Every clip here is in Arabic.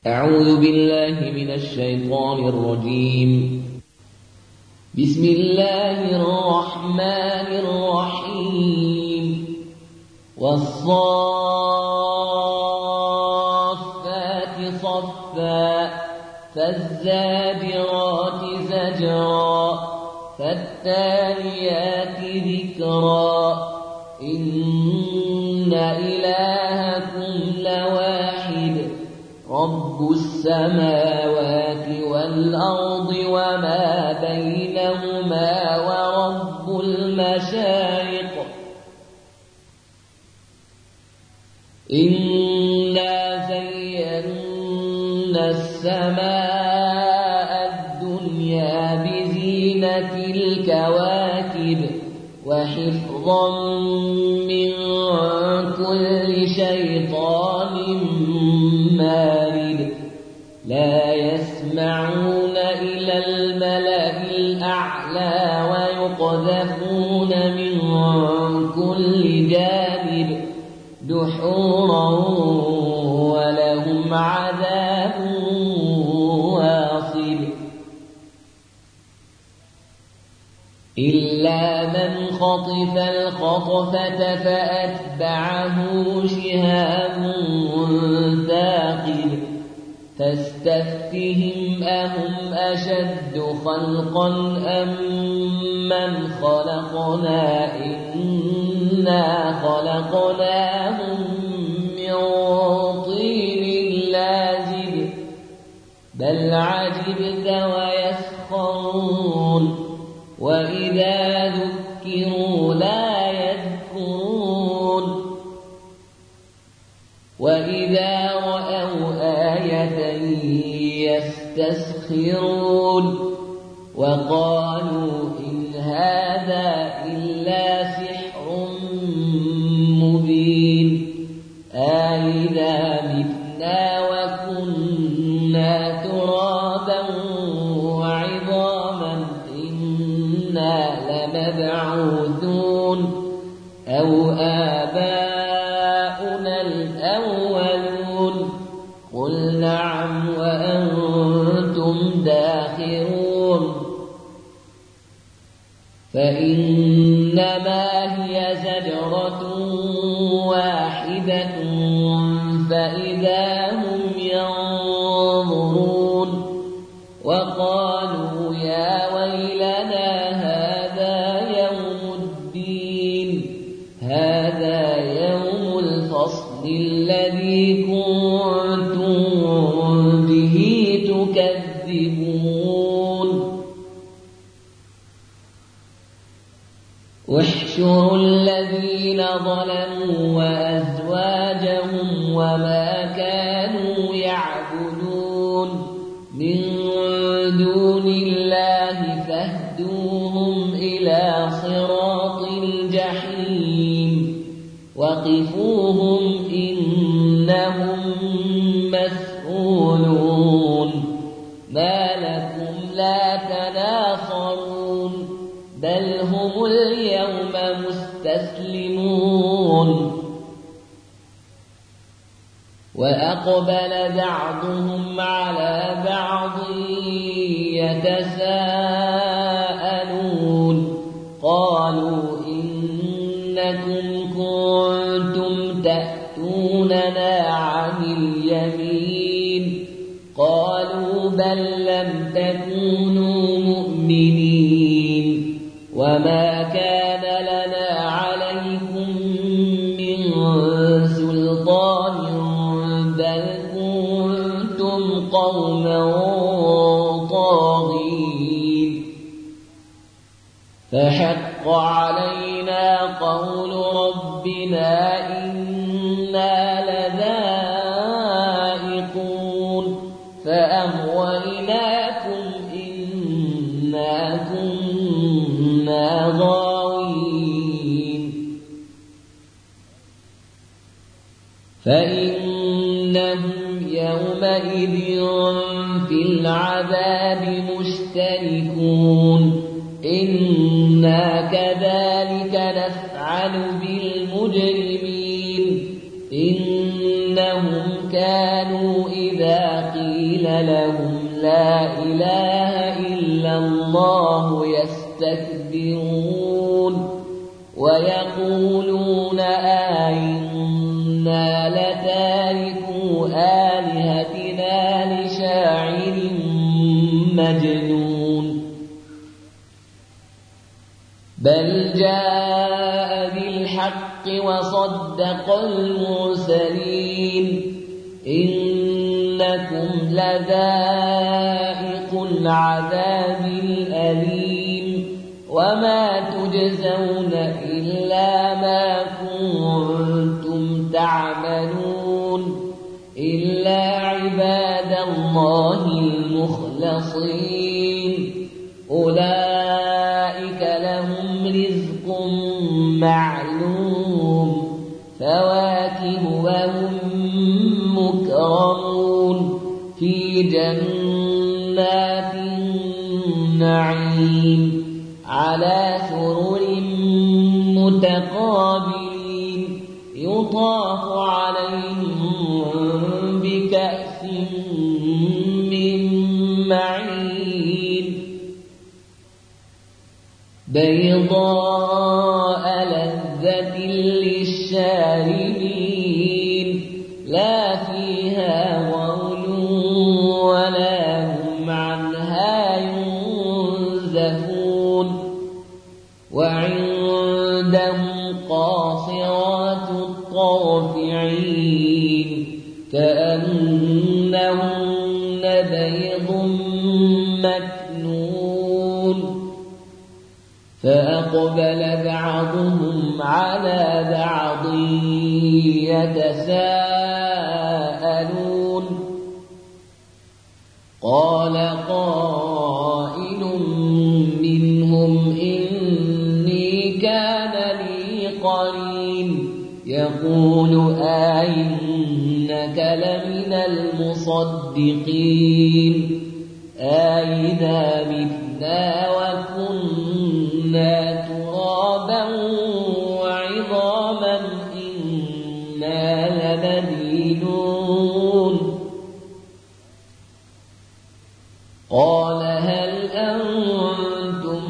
أعوذ بالله من الشيطان الرجيم. بسم الله الرحمن الرحيم. والصافات صفا فالزاجرات زجرا فالتاليات ذكرا إن إلهكم لواحد رب السماوات والأرض وما بينهما ورب المشارق. إنا زينا السماء الدنيا بزينة الكواكب وحفظا من كل شيطان مارد. لا يسمعون إلى الملأ الأعلى ويقذفون من كل جانب دحورا ولهم عذاب واصب. إلا من خطف الخطفة فأتبعه شهاب ثاقب. فاستفتهم أهم أشد خلقا أم من خلقنا إنا خلقناهم من طين لازب بل عجبت ويسخرون وإذا ذكروا لا يذكرون وإذا رأوا آية يستسخرون وقالوا إن هذا إلا سحر مبين. أإذا متنا وكنا ترابا وعظاما إنا لمبعوثون أو آباؤنا الأولون قل نعم وأنتم داخرون. فإنما هي زجرة واحدة فإذا هم ينظرون. وقالوا يا ويلنا هذا يوم الدين هذا يوم الفصل الذي كنتم به تكذبون. واحشروا الذين ظلموا وأزواجهم وما كانوا يعبدون من دون الله فاهدوهم إلى صراط الجحيم وقفوهم إنهم مسؤولون. ما لكم لا تناصرون بل هم اليوم مستسلمون. وأقبل بعضهم على بعض يتساءلون قالوا إنكم كنتم تأتوننا عن اليمين قالوا بل لم تكونوا مؤمنين وما كان لنا عليكم من سلطان بل كنتم قوما طاغين. فحق علينا قول ربنا إنا لذائقون فأغويناكم إنا كنا غاوين. فإنهم يومئذ في العذاب مشتركون. إنا كذلك نفعل بالمجرمين إنهم كانوا إذا قيل لهم لا إله إلا الله يستكبرون ويقولون أئنا لتاركو آلهتنا لشاعر مجنون بل جاء بالحق وصدق المرسلين إنكم لذائق العذاب الأليم وما تجزون إلا ما كنتم تعملون إلا عباد الله المخلصين أولئك لهم رزق معلوم فواكه وهم مكرمون في جنات النعيم على سرر متقابلين يطاف عليهم بكأس من معين بيضاء لذة للشاربين لا فيها غول ولا هم عنها ينزفون وعندهم قاصرات الطرف عين كأنهن بيض مكنون فأقبل بعضهم على بعض يتساءلون قال قائل منهم إني كان لي قرين يقول أئنك لمن المصدقين أئذا متنا وكنا ترابا وعظاما إنا لمدينون قال هل أنتم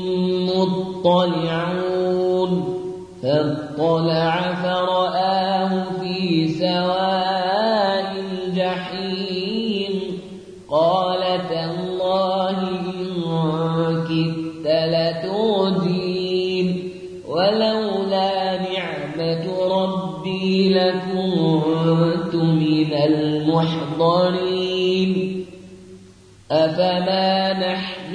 مطلعون فاطلع فرآه في سواء الجحيم قال تالله إن كدت لتردين ولولا نعمة ربي لكنت من المحضرين أفما نحن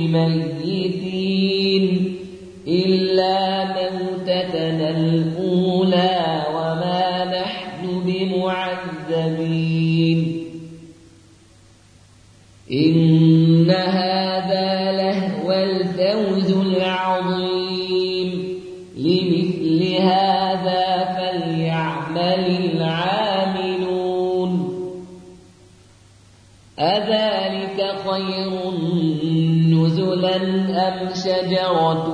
بميتين إلا موتتنا الأولى وما نحن بمعذبين إن هذا لهو الفوز العظيم لمثل هذا فليعمل العاملون أذلك خير نزلا أم شجرة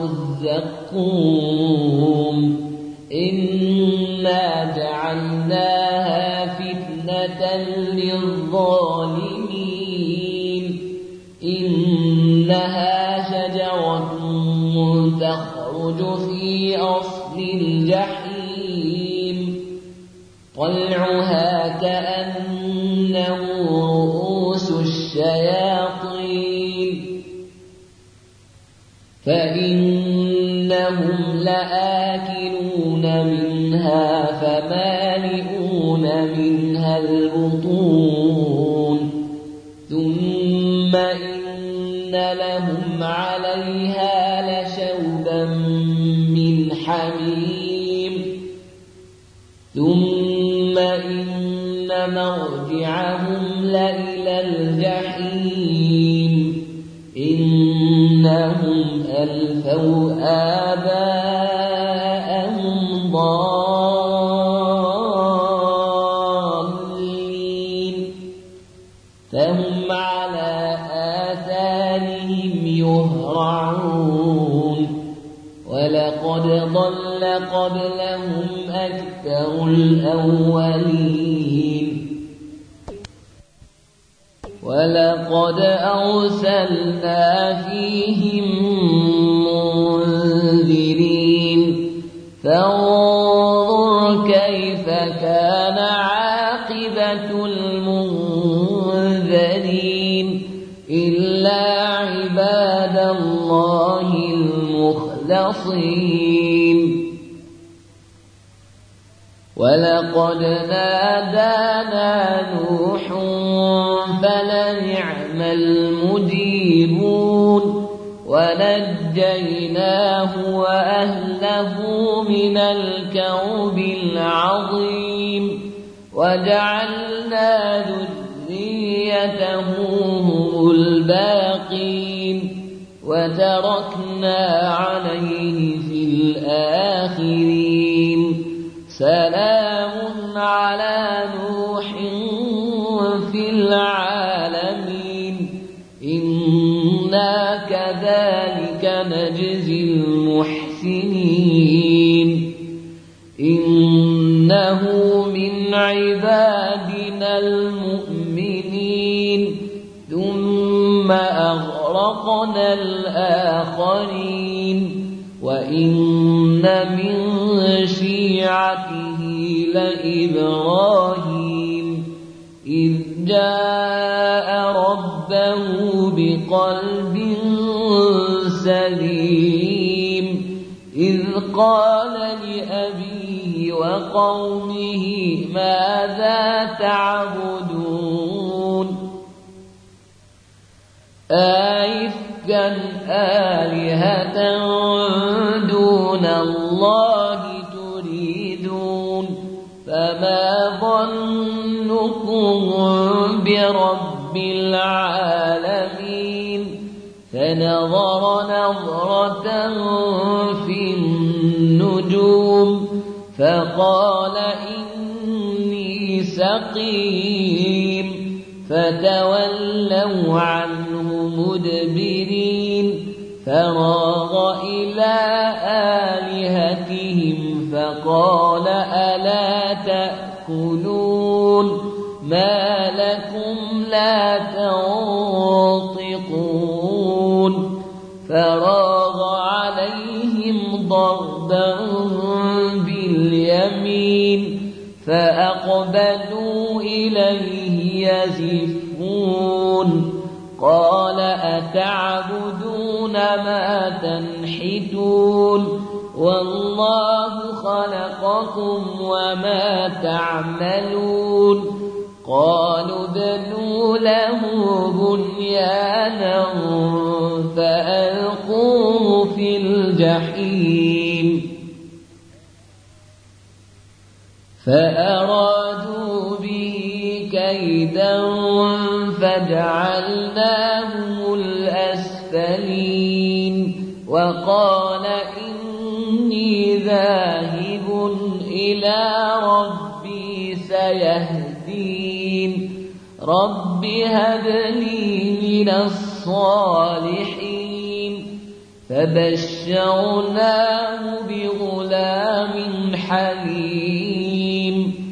الزقوم إنا جعلناها فتنة للظالمين إنها شجرة تخرج في أصل الجحيم طلعها كأنه رؤوس الشياطين فإنهم لآكلون منها فمالئون منها البطون ثم إن لهم عليها لشوبا من حميم ثم إن مرجعهم لإلى الجحيم إنهم ألفوا آباءهم ضالين فهم على آثارهم يهرعون ولقد ضل قبلهم أكثر الأولين ولقد أرسلنا فيهم منذرين فانظر كيف كان عاقبة المنذرين إلا عباد الله المخلصين ولقد نادانا نوح فلنعم المجيبون ونجيناه وأهله من الكرب العظيم وجعلنا ذريته هم الباقين وتركنا عليه في الآخرين سلام على نوح في العالمين إنا كذلك نجزي المحسنين إنه من عبادنا المؤمنين ثم أغرقنا الآخرين وإن من شيعته لإبراهيم إذ جاء ربه بقلب سليم إذ قال لأبيه وقومه ماذا تعبدون أئفكا آلهة دون الله تريدون فما ظنكم برب العالمين فنظر نظرة في النجوم فقال إني سقيم فتولوا عنه مدبرين فراغ إلى آلهتهم فقال ألا تأكلون ما لكم لا تنطقون فراغ عليهم ضربا باليمين فأقبلوا إليه يزفون قال أتعبدون ما تنحتون والله خلقكم وما تعملون قالوا ابنوا له بنيانا فألقوه في الجحيم فأرادوا به كيدا فجعلناهم الأسفلين وقال إني ذاهب إلى ربي سيهدين رب هب لي من الصالحين فبشرناه بغلام حليم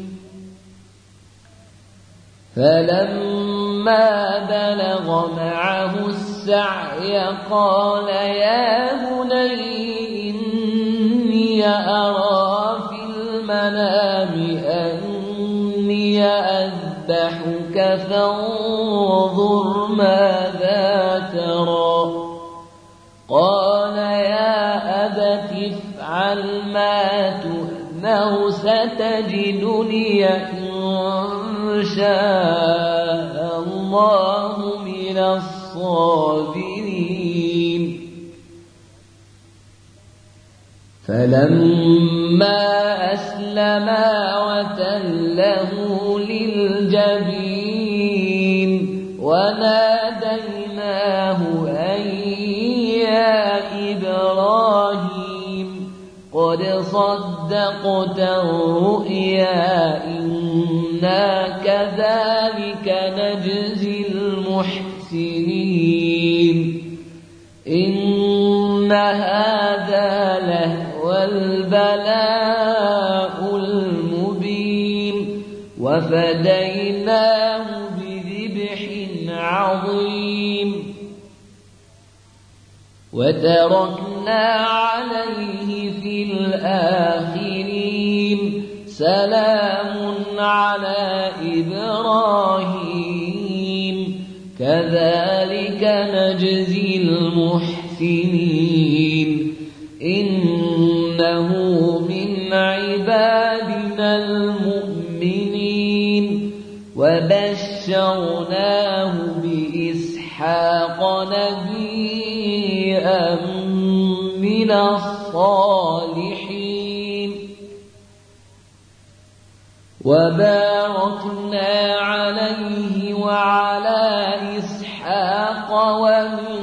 فلما بلغ معه السعي قال يا بني إني أرى في المنام أني أذبحك فانظر ماذا ترى قال يا أبت افعل ما تؤمر ستجدني إن شاء الله من الصابرين فلما أسلما وتله للجبين وناديناه أن يا إبراهيم قد صدقت الرؤيا إنا كذلك نجزي المحسنين إن هذا لهو البلاء المبين وفديناه بذبح وتركنا عليه في الآخرين سلام على إبراهيم كذلك نجزي المحسنين إنه من عبادنا المؤمنين وبشرناه بإسحاق نبيا من الصالحين وباركنا عليه وعلى إسحاق ومن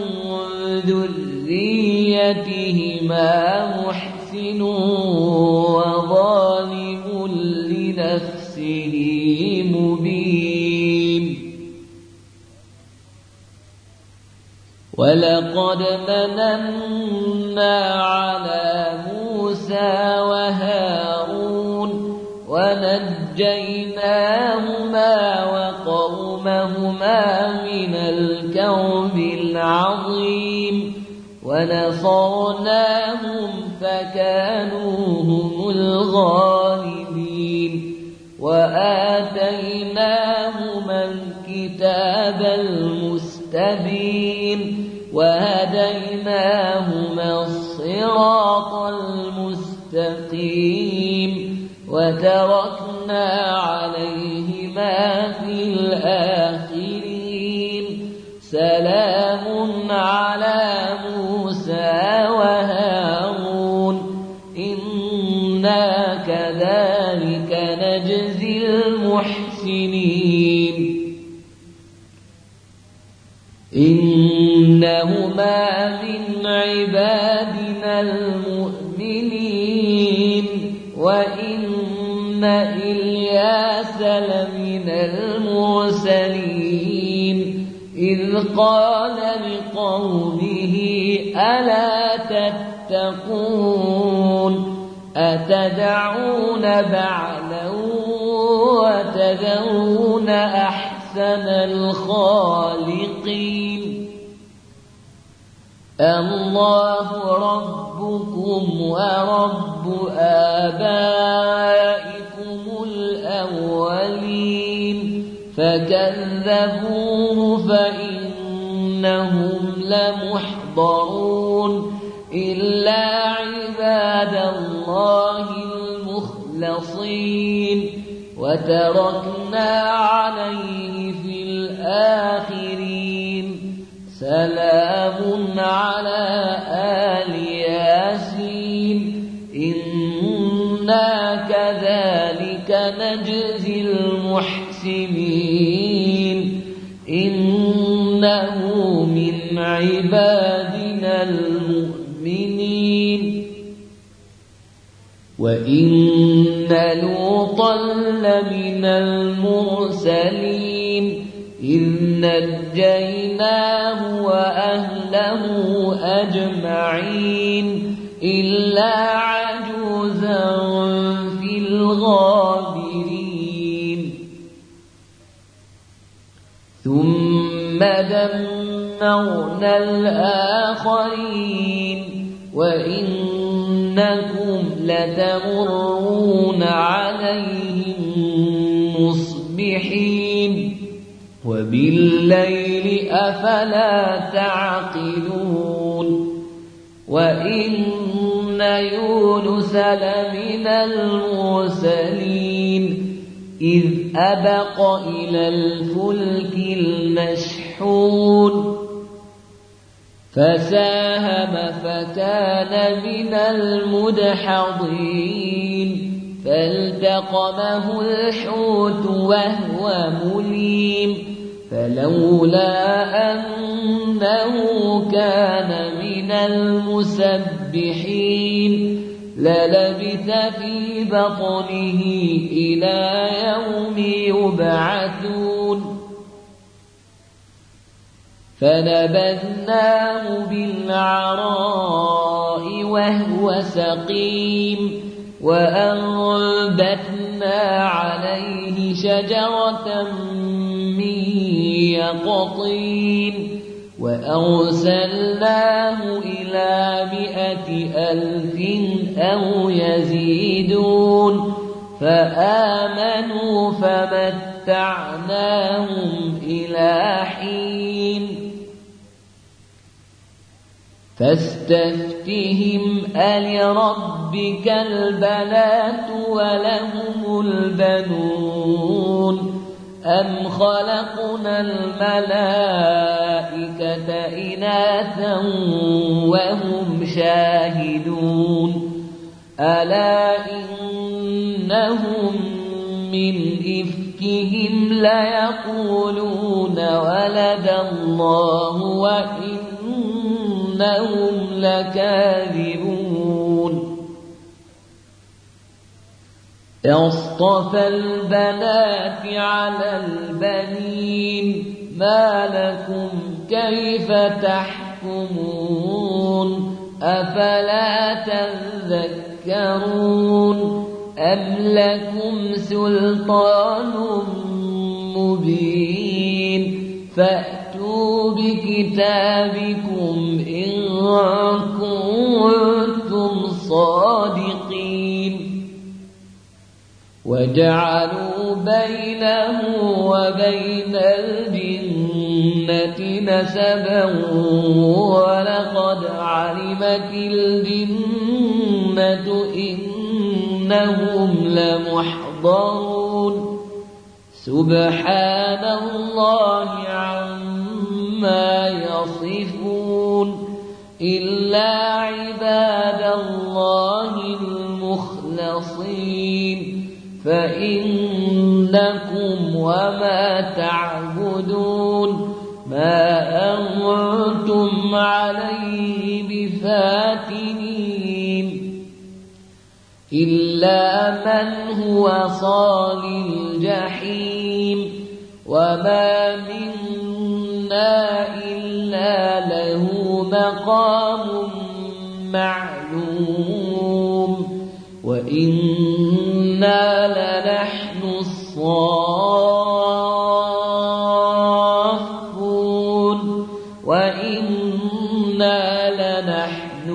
ذريتهما محسن وظالم لنفسه مبين ولقد مننا على موسى وهارون ونجيناهما وقومهما من الكرب العظيم ونصرناهم فكانوا هم الغالبين وآتيناهما الكتاب المستبين وهديناهما الصراط المستقيم وتركنا عليهما في الآخرين سلام على موسى وهارون إنا كذلك نجزي المحسنين إنهما من عبادنا المؤمنين وإن إلياس لمن المرسلين إذ قال لقومه ألا تتقون أتدعون بعلا وتذرون أحسن الخالقين الله ربكم ورب آبائكم الأولين فكذبوه فإنهم لمحضرون إلا عباد الله المخلصين وتركنا عليه في الآخرين سلام على آل ياسين إنا كذلك نجزي المحسنين إنه من عبادنا المؤمنين وإن لوطا لمن المرسلين إذ نجيناه وأهله أجمعين إلا عجوزا في الغابرين ثم دمرنا الآخرين وإنكم لتمرون عليهم مصبحين وبالليل أفلا تعقلون وإن يونس لمن المرسلين إذ أبق إلى الفلك المشحون فساهم فكان من المدحضين فالتقمه الحوت وهو مليم فلولا أنه كان من المسبحين للبث في بطنه إلى يوم يبعثون فنبذناه بالعراء وهو سقيم وأنبتنا عليه شجرة من يقطين وأرسلناه إلى 100,000 أو يزيدون فآمنوا فمتعناهم إلى حين فاستفتهم ألربك البنات ولهم البنون أم خلقنا الملائكة إناثا وهم شاهدون ألا إنهم من إفكهم ليقولون ولد الله وإنهم لكاذبون أصطفى البنات على البنين ما لكم كيف تحكمون أفلا تذكرون أم لكم سلطان مبين فأتوا بكتابكم إن كنتم صادقين وجعلوا بينه وبين الجنة نسبا ولقد علمت الجنة إنهم لمحضرون سبحان الله عما يصفون إلا عباد الله المخلصين فإنكم وما تعبدون ما أنتم عليه بفاتنين إلا من هو صال الجحيم وما منا إلا له مقام معلوم وإنا لنحن الصافون وإنا لنحن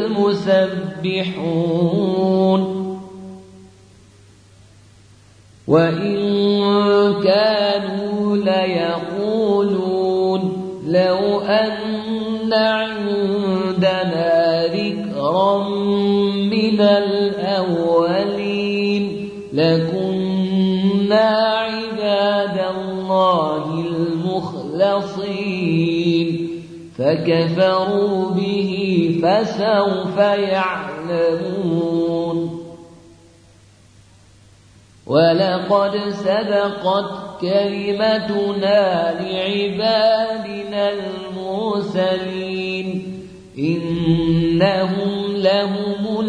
المسبحون وإن كانوا ليقولون لو أن عندنا ذكرا من الأولين لكنا عباد الله المخلصين فكفروا به فسوف يعلمون ولقد سبقت كلمتنا لعبادنا المرسلين إنهم لهم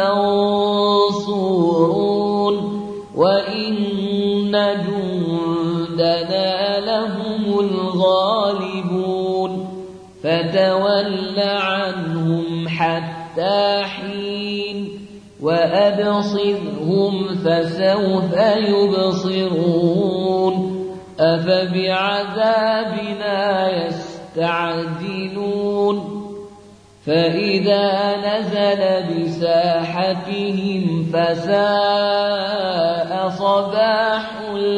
المنصورون وإن جندنا لهم الغالبون فتول عنهم حتى حين وأبصرهم فسوف يبصرون أفبعذابنا يستعجلون فإذا نزل بساحتهم فساء صباح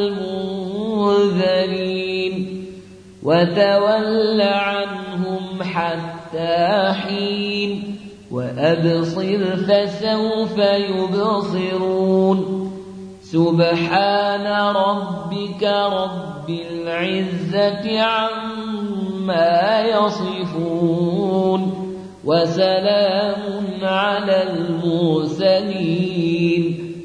المنذرين وتول عنهم حتى حين وأبصر فسوف يبصرون سبحان ربك رب العزة عما يصفون وسلام على المرسلين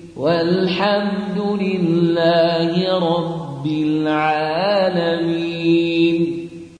والحمد لله رب العالمين.